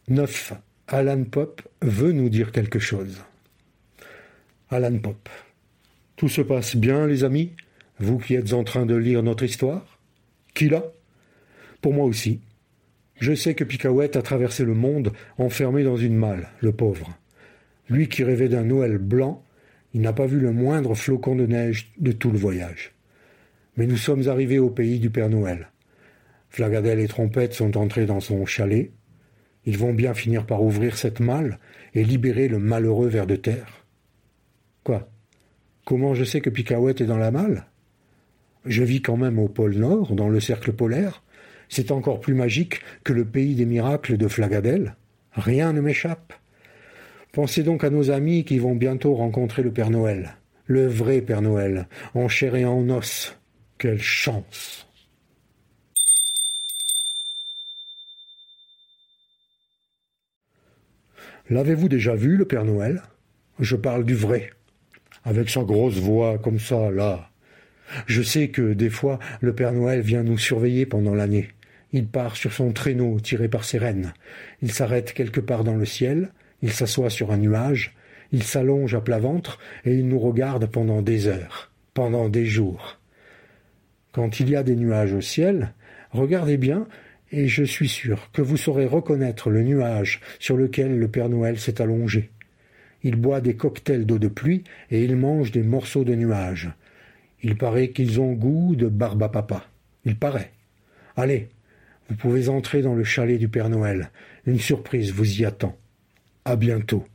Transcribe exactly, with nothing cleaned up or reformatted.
neuf. Alan Pope veut nous dire quelque chose. Alan Pope. Tout se passe bien, les amis? Vous qui êtes en train de lire notre histoire? Qui là? Pour moi aussi. Je sais que Picaouette a traversé le monde enfermé dans une malle, le pauvre. Lui qui rêvait d'un Noël blanc, il n'a pas vu le moindre flocon de neige de tout le voyage. Mais nous sommes arrivés au pays du Père Noël. Flagadelle et Trompette sont entrés dans son chalet. Ils vont bien finir par ouvrir cette malle et libérer le malheureux ver de terre. Quoi? Comment je sais que Picaouette est dans la malle? Je vis quand même au pôle Nord, dans le cercle polaire. C'est encore plus magique que le pays des miracles de Flagadelle. Rien ne m'échappe. Pensez donc à nos amis qui vont bientôt rencontrer le Père Noël. Le vrai Père Noël, en chair et en os. Quelle chance! L'avez-vous déjà vu, le Père Noël? Je parle du vrai. Avec sa grosse voix comme ça, là. Je sais que, des fois, le Père Noël vient nous surveiller pendant l'année. Il part sur son traîneau tiré par ses rennes. Il s'arrête quelque part dans le ciel, il s'assoit sur un nuage, il s'allonge à plat ventre et il nous regarde pendant des heures, pendant des jours. Quand il y a des nuages au ciel, regardez bien, et je suis sûr que vous saurez reconnaître le nuage sur lequel le Père Noël s'est allongé. Il boit des cocktails d'eau de pluie et il mange des morceaux de nuages. Il paraît qu'ils ont goût de barbe à papa. Il paraît. Allez, vous pouvez entrer dans le chalet du Père Noël. Une surprise vous y attend. À bientôt.